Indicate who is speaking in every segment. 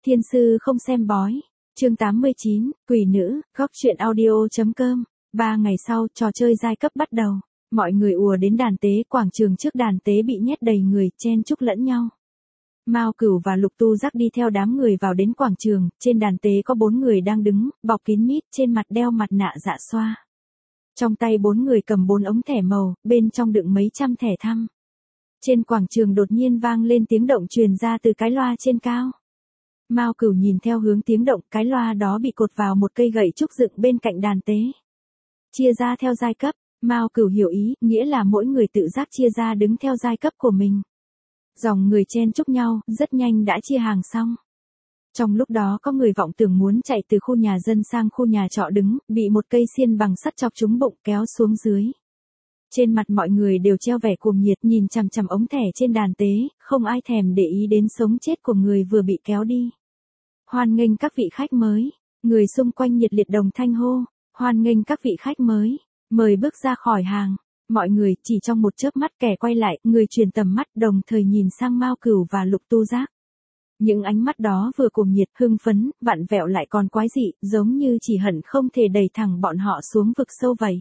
Speaker 1: Thiên sư không xem bói. Chương 89, Quỷ nữ, góc truyện audio.com. 3 ngày sau, trò chơi giai cấp bắt đầu. Mọi người ùa đến đàn tế, quảng trường trước đàn tế bị nhét đầy người, chen chúc lẫn nhau. Mao Cửu và Lục Tu Giác đi theo đám người vào đến quảng trường, trên đàn tế có 4 người đang đứng, bọc kín mít, trên mặt đeo mặt nạ dạ xoa. Trong tay 4 người cầm 4 ống thẻ màu, bên trong đựng mấy trăm thẻ thăm. Trên quảng trường đột nhiên vang lên tiếng động truyền ra từ cái loa trên cao. Mao Cửu nhìn theo hướng tiếng động, cái loa đó bị cột vào một cây gậy trúc dựng bên cạnh đàn tế. Chia ra theo giai cấp, Mao Cửu hiểu ý, nghĩa là mỗi người tự giác chia ra đứng theo giai cấp của mình. Dòng người chen chúc nhau, rất nhanh đã chia hàng xong. Trong lúc đó có người vọng tưởng muốn chạy từ khu nhà dân sang khu nhà trọ đứng, bị một cây xiên bằng sắt chọc trúng bụng kéo xuống dưới. Trên mặt mọi người đều treo vẻ cuồng nhiệt nhìn chằm chằm ống thẻ trên đàn tế, không ai thèm để ý đến sống chết của người vừa bị kéo đi. Hoan nghênh các vị khách mới, người xung quanh nhiệt liệt đồng thanh hô, hoan nghênh các vị khách mới, mời bước ra khỏi hàng. Mọi người chỉ trong một chớp mắt kẻ quay lại, người truyền tầm mắt đồng thời nhìn sang Mao Cửu và Lục Tu Giác. Những ánh mắt đó vừa cuồng nhiệt, hưng phấn, vặn vẹo lại còn quái dị, giống như chỉ hận không thể đẩy thẳng bọn họ xuống vực sâu vậy.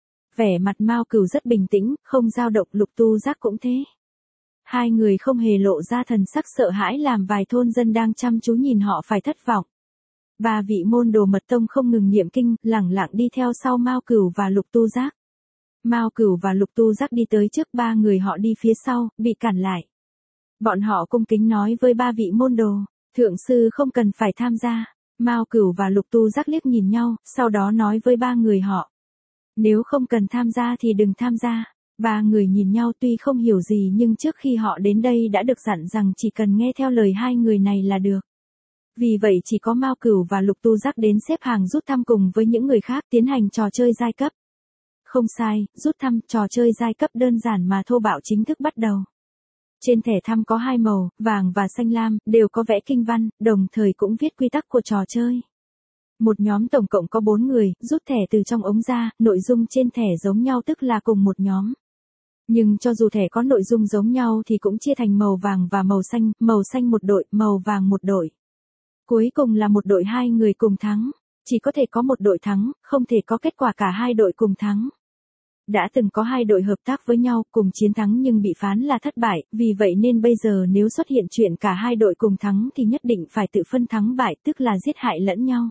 Speaker 1: Vẻ mặt Mao Cửu rất bình tĩnh, không dao động, Lục Tu Giác cũng thế. Hai người không hề lộ ra thần sắc sợ hãi làm vài thôn dân đang chăm chú nhìn họ phải thất vọng. 3 vị môn đồ mật tông không ngừng niệm kinh, lẳng lặng đi theo sau Mao Cửu và Lục Tu Giác. Mao Cửu và Lục Tu Giác đi tới trước 3 người họ đi phía sau, bị cản lại. Bọn họ cung kính nói với 3 vị môn đồ, thượng sư không cần phải tham gia. Mao Cửu và Lục Tu Giác liếc nhìn nhau, sau đó nói với 3 người họ. Nếu không cần tham gia thì đừng tham gia. 3 người nhìn nhau tuy không hiểu gì nhưng trước khi họ đến đây đã được dặn rằng chỉ cần nghe theo lời 2 người này là được. Vì vậy chỉ có Mao Cửu và Lục Tu Giác đến xếp hàng rút thăm cùng với những người khác tiến hành trò chơi giai cấp. Không sai, rút thăm, trò chơi giai cấp đơn giản mà thô bạo chính thức bắt đầu. Trên thẻ thăm có 2 màu, vàng và xanh lam, đều có vẽ kinh văn, đồng thời cũng viết quy tắc của trò chơi. Một nhóm tổng cộng có 4 người, rút thẻ từ trong ống ra, nội dung trên thẻ giống nhau tức là cùng một nhóm. Nhưng cho dù thẻ có nội dung giống nhau thì cũng chia thành màu vàng và màu xanh một đội, màu vàng một đội. Cuối cùng là một đội 2 người cùng thắng. Chỉ có thể có một đội thắng, không thể có kết quả cả 2 đội cùng thắng. Đã từng có 2 đội hợp tác với nhau cùng chiến thắng nhưng bị phán là thất bại, vì vậy nên bây giờ nếu xuất hiện chuyện cả 2 đội cùng thắng thì nhất định phải tự phân thắng bại, tức là giết hại lẫn nhau.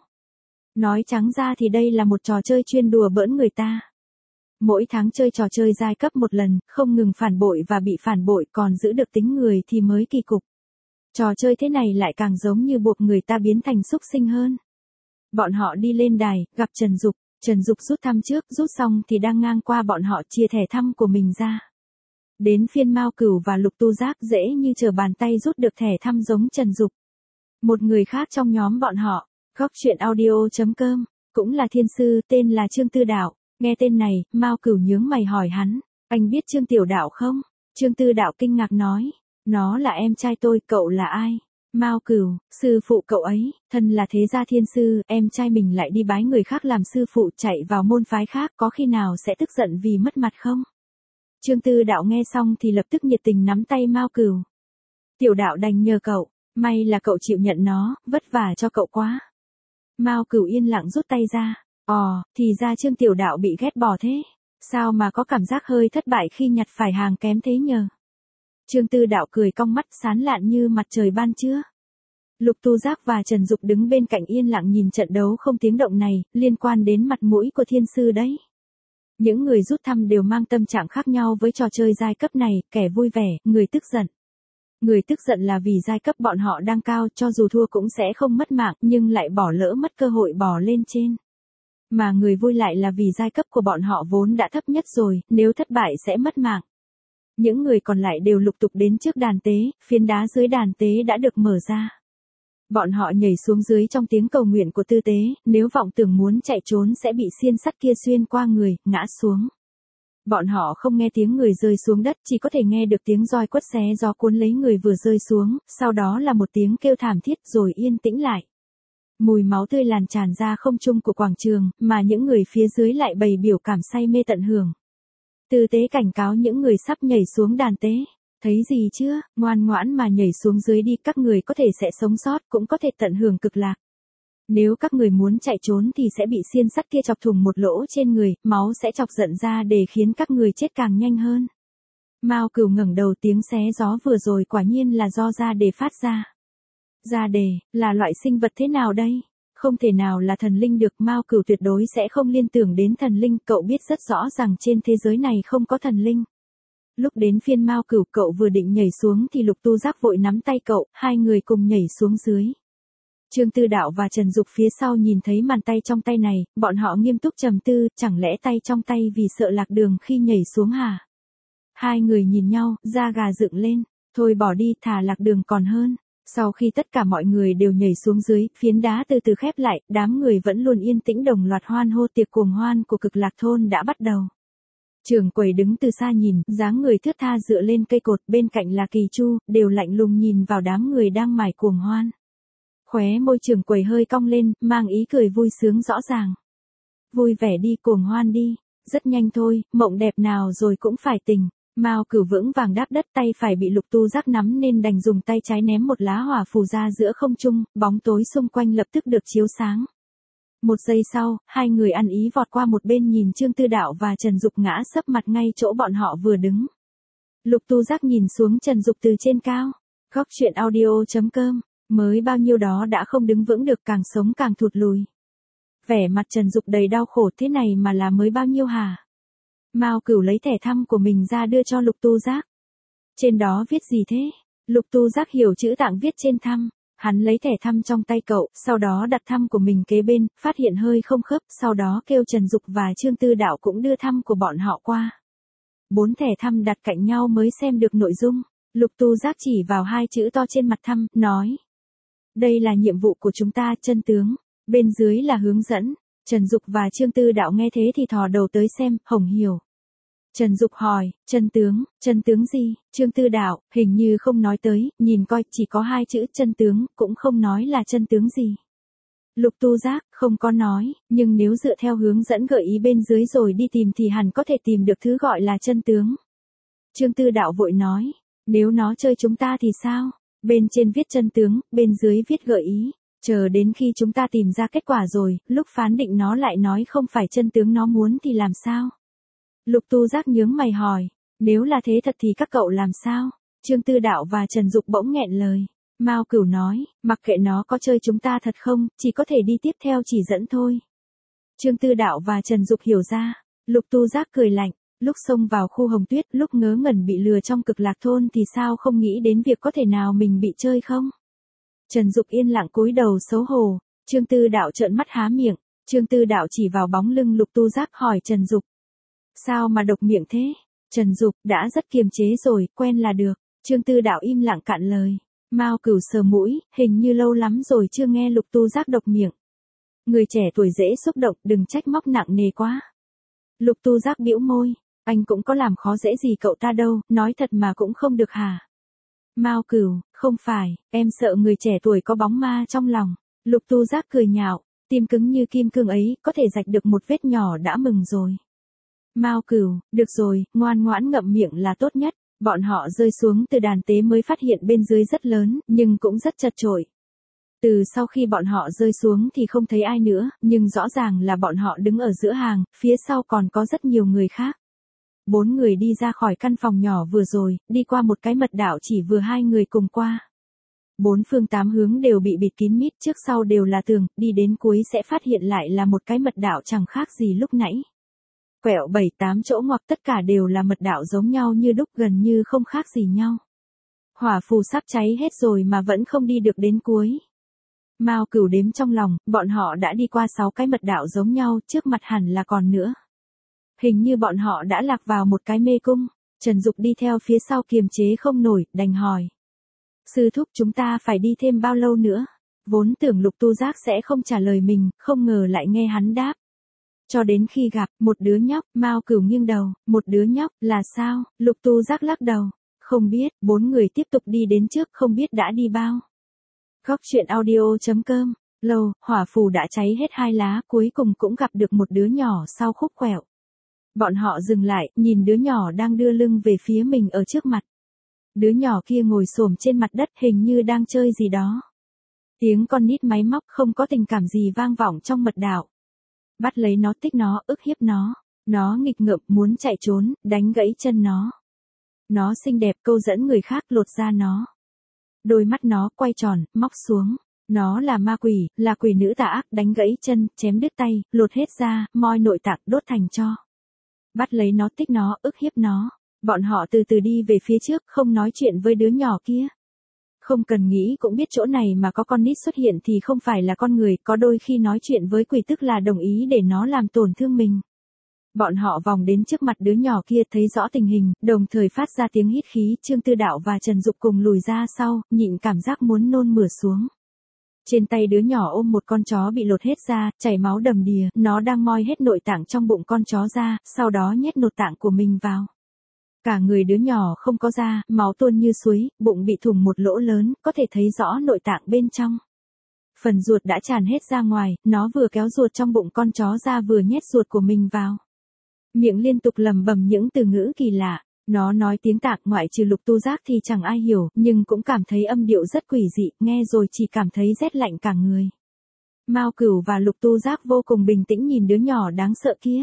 Speaker 1: Nói trắng ra thì đây là một trò chơi chuyên đùa bỡn người ta. Mỗi tháng chơi trò chơi giai cấp một lần, không ngừng phản bội và bị phản bội còn giữ được tính người thì mới kỳ cục. Trò chơi thế này lại càng giống như buộc người ta biến thành súc sinh hơn. Bọn họ đi lên đài, gặp Trần Dục. Trần Dục rút thăm trước, rút xong thì đang ngang qua bọn họ chia thẻ thăm của mình ra. Đến phiên Mao Cửu và Lục Tu Giác dễ như trở bàn tay rút được thẻ thăm giống Trần Dục. Một người khác trong nhóm bọn họ, góc truyện audio.com, cũng là thiên sư, tên là Trương Tư Đạo. Nghe tên này, Mao Cửu nhướng mày hỏi hắn, anh biết Trương Tiểu Đạo không? Trương Tư Đạo kinh ngạc nói, nó là em trai tôi, cậu là ai? Mao Cửu, sư phụ cậu ấy, thân là thế gia thiên sư, em trai mình lại đi bái người khác làm sư phụ chạy vào môn phái khác, có khi nào sẽ tức giận vì mất mặt không? Trương Tư Đạo nghe xong thì lập tức nhiệt tình nắm tay Mao Cửu. Tiểu Đạo đành nhờ cậu, may là cậu chịu nhận nó, vất vả cho cậu quá. Mao Cửu yên lặng rút tay ra, thì ra Trương Tiểu Đạo bị ghét bỏ thế, sao mà có cảm giác hơi thất bại khi nhặt phải hàng kém thế nhờ? Trương Tư Đạo cười cong mắt sán lạn như mặt trời ban trưa. Lục Tu Giác và Trần Dục đứng bên cạnh yên lặng nhìn trận đấu không tiếng động này, liên quan đến mặt mũi của thiên sư đấy. Những người rút thăm đều mang tâm trạng khác nhau với trò chơi giai cấp này, kẻ vui vẻ, người tức giận. Người tức giận là vì giai cấp bọn họ đang cao, cho dù thua cũng sẽ không mất mạng, nhưng lại bỏ lỡ mất cơ hội bò lên trên. Mà người vui lại là vì giai cấp của bọn họ vốn đã thấp nhất rồi, nếu thất bại sẽ mất mạng. Những người còn lại đều lục tục đến trước đàn tế, phiến đá dưới đàn tế đã được mở ra. Bọn họ nhảy xuống dưới trong tiếng cầu nguyện của tư tế, nếu vọng tưởng muốn chạy trốn sẽ bị xiên sắt kia xuyên qua người, ngã xuống. Bọn họ không nghe tiếng người rơi xuống đất, chỉ có thể nghe được tiếng roi quất xé gió cuốn lấy người vừa rơi xuống, sau đó là một tiếng kêu thảm thiết rồi yên tĩnh lại. Mùi máu tươi lan tràn ra không trung của quảng trường, mà những người phía dưới lại bày biểu cảm say mê tận hưởng. Tư tế cảnh cáo những người sắp nhảy xuống đàn tế. Thấy gì chưa, ngoan ngoãn mà nhảy xuống dưới đi, các người có thể sẽ sống sót, cũng có thể tận hưởng cực lạc. Nếu các người muốn chạy trốn thì sẽ bị xiên sắt kia chọc thủng một lỗ trên người, máu sẽ chọc giận ra để khiến các người chết càng nhanh hơn. Mao Cửu ngẩng đầu, tiếng xé gió vừa rồi quả nhiên là do da đề phát ra. Da đề, là loại sinh vật thế nào đây? Không thể nào là thần linh được, Mao Cửu tuyệt đối sẽ không liên tưởng đến thần linh, cậu biết rất rõ rằng trên thế giới này không có thần linh. Lúc đến phiên Mao Cửu, cậu vừa định nhảy xuống thì Lục Tu Giác vội nắm tay cậu, hai người cùng nhảy xuống dưới. Trương Tư Đạo và Trần Dục phía sau nhìn thấy màn tay trong tay này, bọn họ nghiêm túc trầm tư, chẳng lẽ tay trong tay vì sợ lạc đường khi nhảy xuống hả? Hai người nhìn nhau, da gà dựng lên, thôi bỏ đi, thà lạc đường còn hơn. Sau khi tất cả mọi người đều nhảy xuống dưới, phiến đá từ từ khép lại, đám người vẫn luôn yên tĩnh đồng loạt hoan hô, tiệc cuồng hoan của Cực Lạc thôn đã bắt đầu. Trưởng quầy đứng từ xa nhìn, dáng người thướt tha dựa lên cây cột, bên cạnh là Kỳ Chu, đều lạnh lùng nhìn vào đám người đang mải cuồng hoan. Khóe môi trưởng quầy hơi cong lên, mang ý cười vui sướng rõ ràng. Vui vẻ đi, cuồng hoan đi, rất nhanh thôi, mộng đẹp nào rồi cũng phải tỉnh. Mao Cửu vững vàng đáp đất, tay phải bị Lục Tu Giác nắm nên đành dùng tay trái ném một lá hỏa phù ra giữa không trung, bóng tối xung quanh lập tức được chiếu sáng. Một giây sau, hai người ăn ý vọt qua một bên nhìn Trương Tư Đạo và Trần Dục ngã sấp mặt ngay chỗ bọn họ vừa đứng. Lục Tu Giác nhìn xuống Trần Dục từ trên cao. Góc truyện audio.com, mới bao nhiêu đó đã không đứng vững được, càng sống càng thụt lùi. Vẻ mặt Trần Dục đầy đau khổ, thế này mà là mới bao nhiêu hả? Mao Cửu lấy thẻ thăm của mình ra đưa cho Lục Tu Giác. Trên đó viết gì thế? Lục Tu Giác hiểu chữ tạng viết trên thăm. Hắn lấy thẻ thăm trong tay cậu, sau đó đặt thăm của mình kế bên, phát hiện hơi không khớp, sau đó kêu Trần Dục và Trương Tư Đạo cũng đưa thăm của bọn họ qua. 4 thẻ thăm đặt cạnh nhau mới xem được nội dung. Lục Tu Giác chỉ vào 2 chữ to trên mặt thăm, nói. Đây là nhiệm vụ của chúng ta, chân tướng. Bên dưới là hướng dẫn. Trần Dục và Trương Tư Đạo nghe thế thì thò đầu tới xem, hổng hiểu. Trần Dục hỏi, chân tướng gì? Trương Tư Đạo, hình như không nói tới, nhìn coi, chỉ có 2 chữ chân tướng, cũng không nói là chân tướng gì. Lục Tu Giác, không có nói, nhưng nếu dựa theo hướng dẫn gợi ý bên dưới rồi đi tìm thì hẳn có thể tìm được thứ gọi là chân tướng. Trương Tư Đạo vội nói, nếu nó chơi chúng ta thì sao? Bên trên viết chân tướng, bên dưới viết gợi ý. Chờ đến khi chúng ta tìm ra kết quả rồi, lúc phán định nó lại nói không phải chân tướng nó muốn thì làm sao? Lục Tu Giác nhướng mày hỏi, nếu là thế thật thì các cậu làm sao? Trương Tư Đạo và Trần Dục bỗng nghẹn lời. Mao Cửu nói, mặc kệ nó có chơi chúng ta thật không, chỉ có thể đi tiếp theo chỉ dẫn thôi. Trương Tư Đạo và Trần Dục hiểu ra. Lục Tu Giác cười lạnh, lúc xông vào khu Hồng Tuyết, lúc ngớ ngẩn bị lừa trong Cực Lạc thôn thì sao không nghĩ đến việc có thể nào mình bị chơi không? Trần Dục yên lặng cúi đầu xấu hổ. Trương Tư Đạo trợn mắt há miệng. Trương Tư Đạo chỉ vào bóng lưng Lục Tu Giác hỏi Trần Dục. Sao mà độc miệng thế? Trần Dục, đã rất kiềm chế rồi, quen là được. Trương Tư Đạo im lặng cạn lời. Mao Cửu sờ mũi, hình như lâu lắm rồi chưa nghe Lục Tu Giác độc miệng. Người trẻ tuổi dễ xúc động, đừng trách móc nặng nề quá. Lục Tu Giác bĩu môi, anh cũng có làm khó dễ gì cậu ta đâu, nói thật mà cũng không được hả? Mao Cửu, không phải, em sợ người trẻ tuổi có bóng ma trong lòng. Lục Tu Giác cười nhạo, tim cứng như kim cương ấy, có thể rạch được một vết nhỏ đã mừng rồi. Mao Cửu, được rồi, ngoan ngoãn ngậm miệng là tốt nhất. Bọn họ rơi xuống từ đàn tế mới phát hiện bên dưới rất lớn, nhưng cũng rất chật chội. Từ sau khi bọn họ rơi xuống thì không thấy ai nữa, nhưng rõ ràng là bọn họ đứng ở giữa hàng, phía sau còn có rất nhiều người khác. 4 người đi ra khỏi căn phòng nhỏ vừa rồi, đi qua một cái mật đạo chỉ vừa 2 người cùng qua. 4 phương 8 hướng đều bị bịt kín mít, trước sau đều là tường, đi đến cuối sẽ phát hiện lại là một cái mật đạo chẳng khác gì lúc nãy. Quẹo 7-8 chỗ ngoặc tất cả đều là mật đạo giống nhau như đúc, gần như không khác gì nhau. Hỏa phù sắp cháy hết rồi mà vẫn không đi được đến cuối. Mao Cửu đếm trong lòng, bọn họ đã đi qua 6 cái mật đạo giống nhau, trước mặt hẳn là còn nữa. Hình như bọn họ đã lạc vào một cái mê cung. Trần Dục đi theo phía sau kiềm chế không nổi, đành hỏi. Sư thúc, chúng ta phải đi thêm bao lâu nữa? Vốn tưởng Lục Tu Giác sẽ không trả lời mình, không ngờ lại nghe hắn đáp. Cho đến khi gặp một đứa nhóc. Mao Cửu nghiêng đầu, một đứa nhóc, là sao? Lục Tu Giác lắc đầu. Không biết. 4 người tiếp tục đi đến trước, không biết đã đi bao. Góc truyện audio.com. Lâu, hỏa phù đã cháy hết 2 lá, cuối cùng cũng gặp được một đứa nhỏ sau khúc quẹo. Bọn họ dừng lại, nhìn đứa nhỏ đang đưa lưng về phía mình ở trước mặt. đứa nhỏ kia ngồi xổm trên mặt đất hình như đang chơi gì đó. Tiếng con nít máy móc không có tình cảm gì vang vọng trong mật đạo. Bắt lấy nó, tích nó, ức hiếp nó. Nó nghịch ngợm muốn chạy trốn, đánh gãy chân nó. Nó xinh đẹp câu dẫn người khác lột da nó. Đôi mắt nó quay tròn, móc xuống. Nó là ma quỷ, là quỷ nữ tà ác, đánh gãy chân, chém đứt tay, lột hết da, moi nội tạng, đốt thành tro. Bắt lấy nó, tích nó, ức hiếp nó. Bọn họ từ từ đi về phía trước, không nói chuyện với đứa nhỏ kia. Không cần nghĩ cũng biết chỗ này mà có con nít xuất hiện thì không phải là con người, có đôi khi nói chuyện với quỷ tức là đồng ý để nó làm tổn thương mình. Bọn họ vòng đến trước mặt đứa nhỏ kia thấy rõ tình hình, đồng thời phát ra tiếng hít khí, Trương Tư Đạo và Trần Dục cùng lùi ra sau, nhịn cảm giác muốn nôn mửa xuống. Trên tay đứa nhỏ ôm một con chó bị lột hết da, chảy máu đầm đìa, nó đang moi hết nội tạng trong bụng con chó ra, sau đó nhét nội tạng của mình vào. Cả người đứa nhỏ không có da, máu tuôn như suối, bụng bị thủng một lỗ lớn, có thể thấy rõ nội tạng bên trong. Phần ruột đã tràn hết ra ngoài, nó vừa kéo ruột trong bụng con chó ra vừa nhét ruột của mình vào. Miệng liên tục lẩm bẩm những từ ngữ kỳ lạ. Nó nói tiếng Tạng, ngoại trừ Lục Tu Giác thì chẳng ai hiểu, nhưng cũng cảm thấy âm điệu rất quỷ dị, nghe rồi chỉ cảm thấy rét lạnh cả người. Mao Cửu và Lục Tu Giác vô cùng bình tĩnh nhìn đứa nhỏ đáng sợ kia.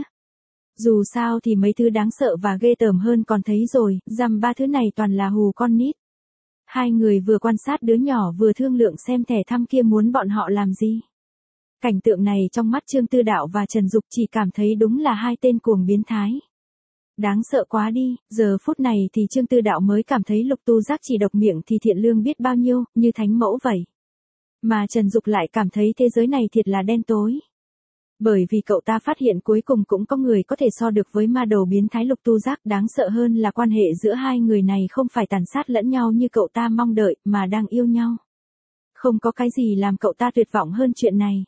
Speaker 1: Dù sao thì mấy thứ đáng sợ và ghê tởm hơn còn thấy rồi, dăm ba thứ này toàn là hù con nít. Hai người vừa quan sát đứa nhỏ vừa thương lượng xem thẻ thăm kia muốn bọn họ làm gì. Cảnh tượng này trong mắt Trương Tư Đạo và Trần Dục chỉ cảm thấy đúng là hai tên cuồng biến thái. Đáng sợ quá đi, giờ phút này thì Trương Tư Đạo mới cảm thấy Lục Tu Giác chỉ độc miệng thì thiện lương biết bao nhiêu, như thánh mẫu vậy. Mà Trần Dục lại cảm thấy thế giới này thiệt là đen tối. Bởi vì cậu ta phát hiện cuối cùng cũng có người có thể so được với ma đầu biến thái Lục Tu Giác, đáng sợ hơn là quan hệ giữa hai người này không phải tàn sát lẫn nhau như cậu ta mong đợi, mà đang yêu nhau. Không có cái gì làm cậu ta tuyệt vọng hơn chuyện này.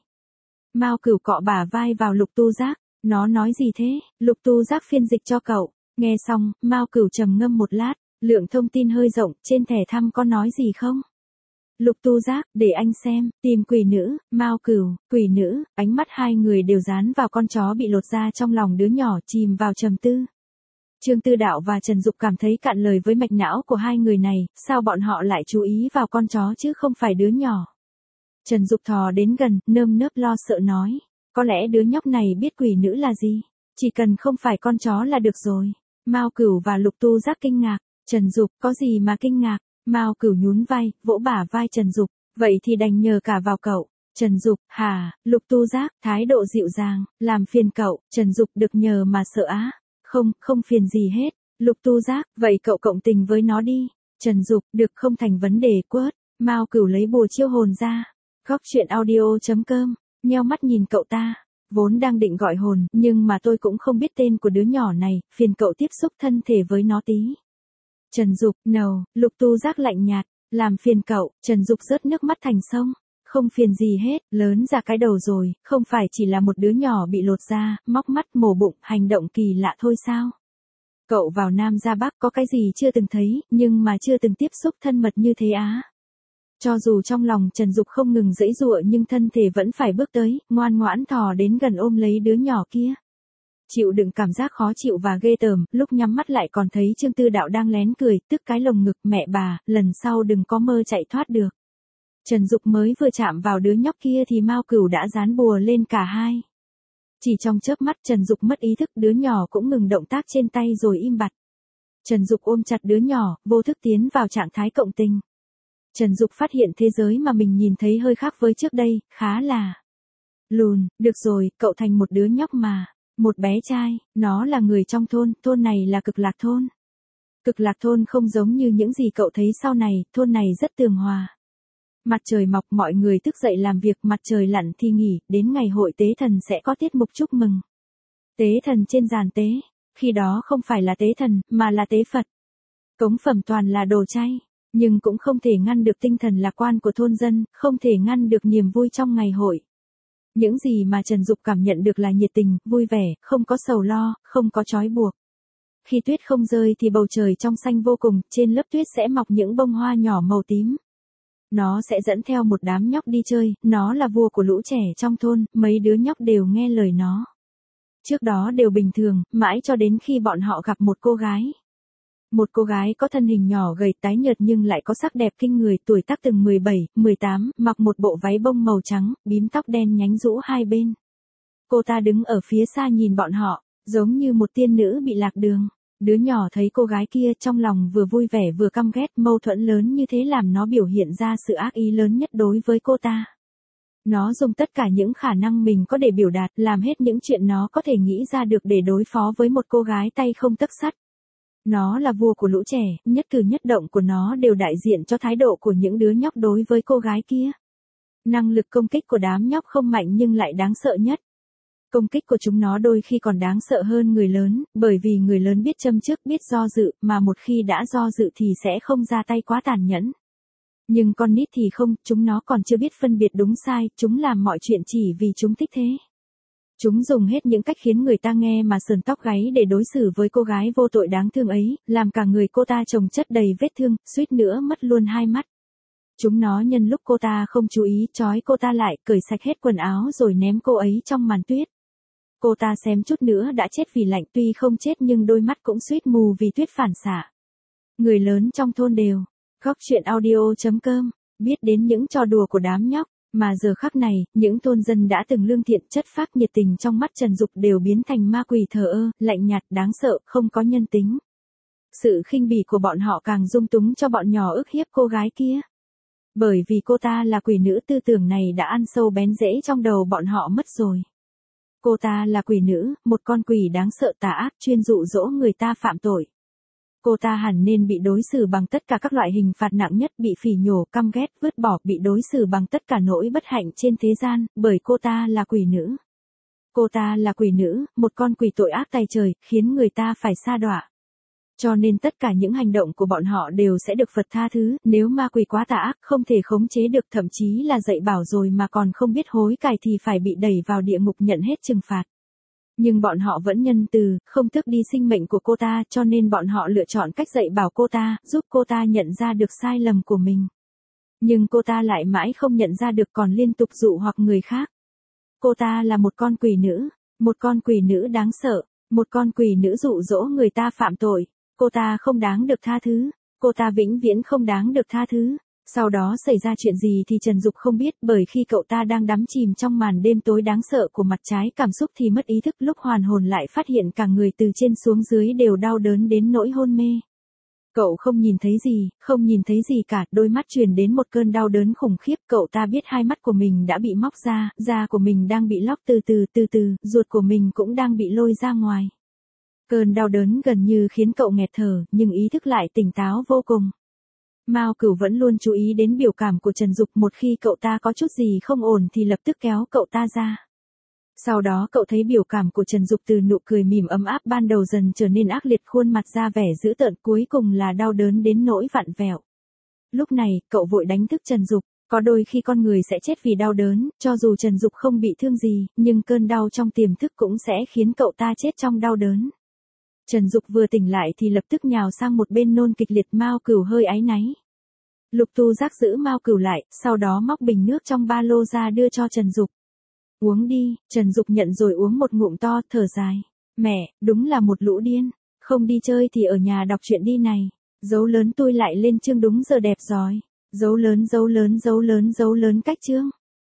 Speaker 1: Mao Cửu cọ bả vai vào Lục Tu Giác. Nó nói gì thế? Lục Tu Giác phiên dịch cho cậu. Nghe xong, Mao Cửu trầm ngâm một lát, lượng thông tin hơi rộng, trên thẻ thăm có nói gì không? Lục Tu Giác, để anh xem, tìm quỷ nữ, Mao Cửu, quỷ nữ, ánh mắt hai người đều dán vào con chó bị lột da trong lòng đứa nhỏ, chìm vào trầm tư. Trương Tư Đạo và Trần Dục cảm thấy cạn lời với mạch não của hai người này, sao bọn họ lại chú ý vào con chó chứ không phải đứa nhỏ. Trần Dục thò đến gần, nơm nớp lo sợ nói. Có lẽ đứa nhóc này biết quỷ nữ là gì. Chỉ cần không phải con chó là được rồi. Mao Cửu và Lục Tu Giác kinh ngạc. Trần Dục, có gì mà kinh ngạc? Mao Cửu nhún vai, vỗ bả vai Trần Dục. Vậy thì đành nhờ cả vào cậu. Trần Dục, hả? Lục Tu Giác, thái độ dịu dàng, làm phiền cậu. Trần Dục, được nhờ mà sợ á. Không phiền gì hết. Lục Tu Giác, vậy cậu cộng tình với nó đi. Trần Dục, được, không thành vấn đề, quớt. Mao Cửu lấy bùa chiêu hồn ra. Góc truyện audio.com. Nheo mắt nhìn cậu ta, vốn đang định gọi hồn, nhưng mà tôi cũng không biết tên của đứa nhỏ này, phiền cậu tiếp xúc thân thể với nó tí. Trần Dục, no, Lục Tu Giác lạnh nhạt, làm phiền cậu, Trần Dục rớt nước mắt thành sông. Không phiền gì hết, lớn ra cái đầu rồi, không phải chỉ là một đứa nhỏ bị lột da, móc mắt mổ bụng, hành động kỳ lạ thôi sao? Cậu vào Nam ra Bắc có cái gì chưa từng thấy, nhưng mà chưa từng tiếp xúc thân mật như thế á. Cho dù trong lòng Trần Dục không ngừng giãy giụa nhưng thân thể vẫn phải bước tới, ngoan ngoãn thò đến gần ôm lấy đứa nhỏ kia. Chịu đựng cảm giác khó chịu và ghê tởm, lúc nhắm mắt lại còn thấy Trương Tư Đạo đang lén cười, tức cái lồng ngực, mẹ bà, lần sau đừng có mơ chạy thoát được. Trần Dục mới vừa chạm vào đứa nhóc kia thì Mao Cửu đã dán bùa lên cả hai. Chỉ trong chớp mắt Trần Dục mất ý thức, đứa nhỏ cũng ngừng động tác trên tay rồi im bặt. Trần Dục ôm chặt đứa nhỏ, vô thức tiến vào trạng thái cộng tình. Trần Dục phát hiện thế giới mà mình nhìn thấy hơi khác với trước đây, khá là lùn. Được rồi, cậu thành một đứa nhóc mà. Một bé trai, nó là người trong thôn, thôn này là Cực Lạc thôn. Cực Lạc thôn không giống như những gì cậu thấy sau này, thôn này rất tường hòa. Mặt trời mọc mọi người thức dậy làm việc, mặt trời lặn thì nghỉ, đến ngày hội tế thần sẽ có tiết mục chúc mừng. Tế thần trên giàn tế, khi đó không phải là tế thần, mà là tế Phật. Cống phẩm toàn là đồ chay. Nhưng cũng không thể ngăn được tinh thần lạc quan của thôn dân, không thể ngăn được niềm vui trong ngày hội. Những gì mà Trần Dục cảm nhận được là nhiệt tình, vui vẻ, không có sầu lo, không có trói buộc. Khi tuyết không rơi thì bầu trời trong xanh vô cùng, trên lớp tuyết sẽ mọc những bông hoa nhỏ màu tím. Nó sẽ dẫn theo một đám nhóc đi chơi, nó là vua của lũ trẻ trong thôn, mấy đứa nhóc đều nghe lời nó. Trước đó đều bình thường, mãi cho đến khi bọn họ gặp một cô gái. Một cô gái có thân hình nhỏ gầy tái nhợt nhưng lại có sắc đẹp kinh người, tuổi tác từng 17, 18, mặc một bộ váy bông màu trắng, bím tóc đen nhánh rũ hai bên. Cô ta đứng ở phía xa nhìn bọn họ, giống như một tiên nữ bị lạc đường. Đứa nhỏ thấy cô gái kia trong lòng vừa vui vẻ vừa căm ghét, mâu thuẫn lớn như thế làm nó biểu hiện ra sự ác ý lớn nhất đối với cô ta. Nó dùng tất cả những khả năng mình có để biểu đạt, làm hết những chuyện nó có thể nghĩ ra được để đối phó với một cô gái tay không tấc sắt. Nó là vua của lũ trẻ, nhất cử nhất động của nó đều đại diện cho thái độ của những đứa nhóc đối với cô gái kia. Năng lực công kích của đám nhóc không mạnh nhưng lại đáng sợ nhất. Công kích của chúng nó đôi khi còn đáng sợ hơn người lớn, bởi vì người lớn biết châm chước, biết do dự, mà một khi đã do dự thì sẽ không ra tay quá tàn nhẫn. Nhưng con nít thì không, chúng nó còn chưa biết phân biệt đúng sai, chúng làm mọi chuyện chỉ vì chúng thích thế. Chúng dùng hết những cách khiến người ta nghe mà sờn tóc gáy để đối xử với cô gái vô tội đáng thương ấy, làm cả người cô ta chồng chất đầy vết thương, suýt nữa mất luôn hai mắt. Chúng nó nhân lúc cô ta không chú ý trói cô ta lại, cởi sạch hết quần áo rồi ném cô ấy trong màn tuyết. Cô ta xém chút nữa đã chết vì lạnh, tuy không chết nhưng đôi mắt cũng suýt mù vì tuyết phản xạ. Người lớn trong thôn đều góc chuyện audio.com biết đến những trò đùa của đám nhóc, mà giờ khắc này, những thôn dân đã từng lương thiện, chất phác, nhiệt tình trong mắt Trần Dục đều biến thành ma quỷ thờ ơ, lạnh nhạt, đáng sợ, không có nhân tính. Sự khinh bỉ của bọn họ càng dung túng cho bọn nhỏ ức hiếp cô gái kia. Bởi vì cô ta là quỷ nữ, tư tưởng này đã ăn sâu bén rễ trong đầu bọn họ mất rồi. Cô ta là quỷ nữ, một con quỷ đáng sợ tà ác, chuyên dụ dỗ người ta phạm tội. Cô ta hẳn nên bị đối xử bằng tất cả các loại hình phạt nặng nhất, bị phỉ nhổ, căm ghét, vứt bỏ, bị đối xử bằng tất cả nỗi bất hạnh trên thế gian, bởi cô ta là quỷ nữ. Cô ta là quỷ nữ, một con quỷ tội ác tày trời, khiến người ta phải sa đọa. Cho nên tất cả những hành động của bọn họ đều sẽ được Phật tha thứ, nếu ma quỷ quá tà ác, không thể khống chế được, thậm chí là dạy bảo rồi mà còn không biết hối cải thì phải bị đẩy vào địa ngục nhận hết trừng phạt. Nhưng bọn họ vẫn nhân từ, không tước đi sinh mệnh của cô ta, cho nên bọn họ lựa chọn cách dạy bảo cô ta, giúp cô ta nhận ra được sai lầm của mình. Nhưng cô ta lại mãi không nhận ra được, còn liên tục dụ hoặc người khác. Cô ta là một con quỷ nữ, một con quỷ nữ đáng sợ, một con quỷ nữ dụ dỗ người ta phạm tội. Cô ta không đáng được tha thứ, cô ta vĩnh viễn không đáng được tha thứ. Sau đó xảy ra chuyện gì thì Trần Dục không biết, bởi khi cậu ta đang đắm chìm trong màn đêm tối đáng sợ của mặt trái cảm xúc thì mất ý thức, lúc hoàn hồn lại phát hiện cả người từ trên xuống dưới đều đau đớn đến nỗi hôn mê. Cậu không nhìn thấy gì, không nhìn thấy gì cả, đôi mắt truyền đến một cơn đau đớn khủng khiếp, cậu ta biết hai mắt của mình đã bị móc ra, da của mình đang bị lóc từ từ, ruột của mình cũng đang bị lôi ra ngoài. Cơn đau đớn gần như khiến cậu nghẹt thở, nhưng ý thức lại tỉnh táo vô cùng. Mao Cửu vẫn luôn chú ý đến biểu cảm của Trần Dục, một khi cậu ta có chút gì không ổn thì lập tức kéo cậu ta ra. Sau đó cậu thấy biểu cảm của Trần Dục từ nụ cười mỉm ấm áp ban đầu dần trở nên ác liệt, khuôn mặt ra vẻ dữ tợn, cuối cùng là đau đớn đến nỗi vặn vẹo. Lúc này, cậu vội đánh thức Trần Dục, có đôi khi con người sẽ chết vì đau đớn, cho dù Trần Dục không bị thương gì, nhưng cơn đau trong tiềm thức cũng sẽ khiến cậu ta chết trong đau đớn. Trần Dục vừa tỉnh lại thì lập tức nhào sang một bên nôn kịch liệt, Mao Cửu hơi áy náy. Lục Tu Giác giữ Mao Cửu lại, sau đó móc bình nước trong ba lô ra đưa cho Trần Dục. Uống đi, Trần Dục nhận rồi uống một ngụm to, thở dài. Mẹ, đúng là một lũ điên, không đi chơi thì ở nhà đọc truyện đi này. Dấu lớn tôi lại lên chương đúng giờ đẹp rồi. Dấu lớn cách chương.